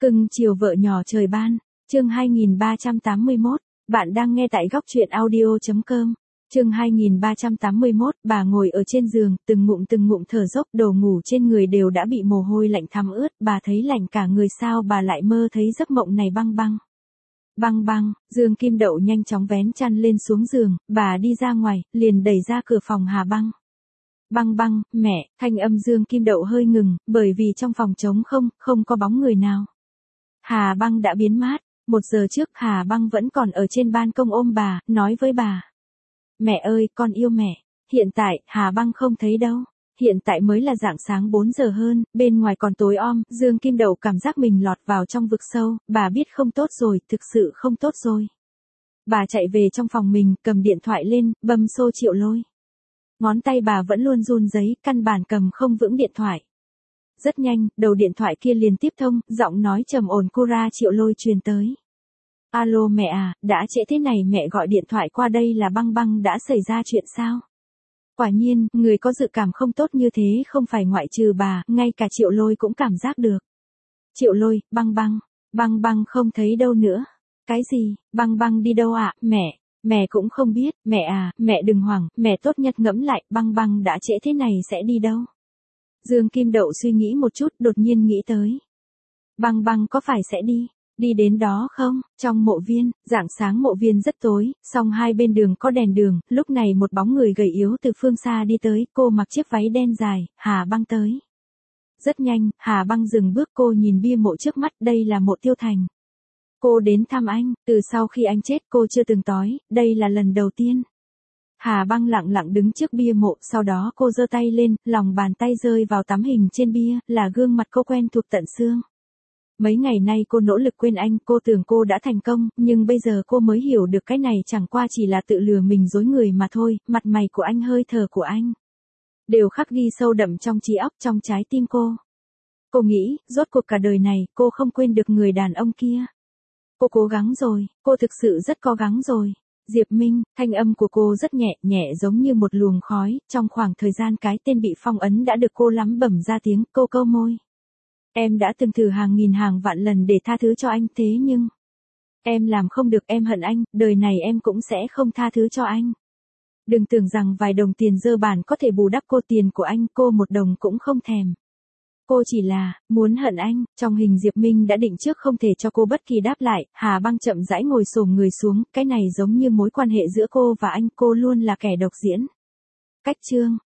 Cưng chiều vợ nhỏ trời ban, chương 2381, bạn đang nghe tại góc truyện audio.com. Chương 2381, bà ngồi ở trên giường, từng ngụm thở dốc, đồ ngủ trên người đều đã bị mồ hôi lạnh thấm ướt, bà thấy lạnh cả người, sao bà lại mơ thấy giấc mộng này băng băng. Băng băng, Dương Kim Đậu nhanh chóng vén chăn lên xuống giường, bà đi ra ngoài, liền đẩy ra cửa phòng Hà Băng. Băng băng, mẹ, thanh âm Dương Kim Đậu hơi ngừng, bởi vì trong phòng trống không có bóng người nào. Hà Băng đã biến mất. 1 giờ trước Hà Băng vẫn còn ở trên ban công ôm bà, nói với bà. Mẹ ơi, con yêu mẹ. Hiện tại, Hà Băng không thấy đâu. Hiện tại mới là rạng sáng 4 giờ hơn, bên ngoài còn tối om, Dương Kim Đậu cảm giác mình lọt vào trong vực sâu, bà biết không tốt rồi, thực sự không tốt rồi. Bà chạy về trong phòng mình, cầm điện thoại lên, bấm số Triệu Lôi. Ngón tay bà vẫn luôn run rẩy, căn bản cầm không vững điện thoại. Rất nhanh, đầu điện thoại kia liền tiếp thông, giọng nói trầm ổn của Triệu Lôi truyền tới. Alo mẹ à, đã trễ thế này mẹ gọi điện thoại qua đây là Băng Băng đã xảy ra chuyện sao? Quả nhiên, người có dự cảm không tốt như thế không phải ngoại trừ bà, ngay cả Triệu Lôi cũng cảm giác được. Triệu Lôi, Băng Băng không thấy đâu nữa. Cái gì, Băng Băng đi đâu ạ, mẹ cũng không biết, mẹ à, mẹ đừng hoảng, mẹ tốt nhất ngẫm lại, Băng Băng đã trễ thế này sẽ đi đâu? Dương Kim Đậu suy nghĩ một chút, đột nhiên nghĩ tới. Băng Băng có phải sẽ đi đến đó không? Trong mộ viên, rạng sáng mộ viên rất tối, song hai bên đường có đèn đường, lúc này một bóng người gầy yếu từ phương xa đi tới, cô mặc chiếc váy đen dài, Hà Băng tới. Rất nhanh, Hà Băng dừng bước, cô nhìn bia mộ trước mắt, đây là mộ Tiêu Thành. Cô đến thăm anh, từ sau khi anh chết cô chưa từng tới, đây là lần đầu tiên. Hà Băng lặng lặng đứng trước bia mộ, sau đó cô giơ tay lên, lòng bàn tay rơi vào tấm hình trên bia, là gương mặt cô quen thuộc tận xương. Mấy ngày nay cô nỗ lực quên anh, cô tưởng cô đã thành công, nhưng bây giờ cô mới hiểu được cái này chẳng qua chỉ là tự lừa mình dối người mà thôi, mặt mày của anh, hơi thở của anh đều khắc ghi sâu đậm trong trí óc, trong trái tim cô. Cô nghĩ, rốt cuộc cả đời này, cô không quên được người đàn ông kia. Cô cố gắng rồi, cô thực sự rất cố gắng rồi. Diệp Minh, thanh âm của cô rất nhẹ giống như một luồng khói, trong khoảng thời gian cái tên bị phong ấn đã được cô lắm bẩm ra tiếng, cô câu môi. Em đã từng thử hàng nghìn hàng vạn lần để tha thứ cho anh, thế nhưng em làm không được, em hận anh, đời này em cũng sẽ không tha thứ cho anh. Đừng tưởng rằng vài đồng tiền dơ bản có thể bù đắp cô tiền của anh, cô một đồng cũng không thèm. Cô chỉ là muốn hận anh. Trong hình Diệp Minh đã định trước không thể cho cô bất kỳ đáp lại, Hà Băng chậm rãi ngồi xổm người xuống, cái này giống như mối quan hệ giữa cô và anh, cô luôn là kẻ độc diễn. Cách chương